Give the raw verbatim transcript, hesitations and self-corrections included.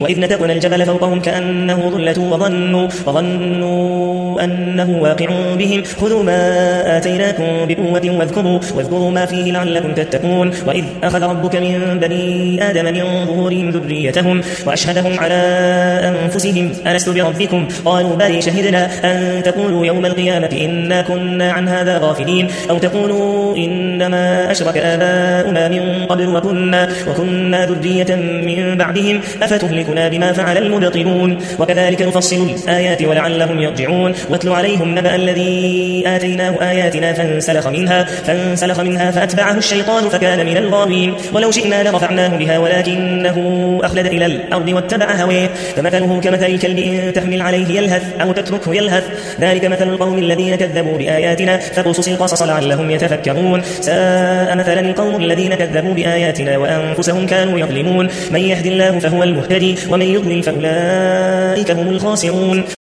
وإذ نتقنا الجبل فوقهم كأنه ظلة وظنوا, وظنوا أنه واقع بهم خذوا ما آتيناكم بقوة واذكروا, واذكروا ما فيه لعلكم تتقون. وإذ أخذ ربك من بني آدم من ظهورهم ذريتهم وأشهدهم على أنفسهم ألست بربكم قالوا بلى شهدنا أن تقولوا يوم القيامة إنا كنا عن هذا غافلين أو تقولوا إنما أشرك آباؤنا من قبل وكنا, وكنا ذرية من بعدهم أفتهلكنا بما فعل المبطلون. وكذلك نفصل الآيات ولعلهم يرجعون. واتل عليهم نبأ الذي آتيناه آياتنا فانسلخ منها, فانسلخ منها فأتبعه الشيطان فكان من الغاوين. ولو شئنا لرفعناه بها ولكنه أخلد إلى الأرض واتبع هواه فمثله كمثل الكلب إن تحمل عليه يلهث أو تتركه يلهث ذلك مثل القوم الذين كذبوا بآياتنا فقصص القصص لعلهم يتفكرون. ساء مثلا القوم الذين كذبوا بآياتنا وأنفسهم كانوا يظلمون. من يهد الله فهو المهتدي ومن يضلل فأولئك هم الخاسرون.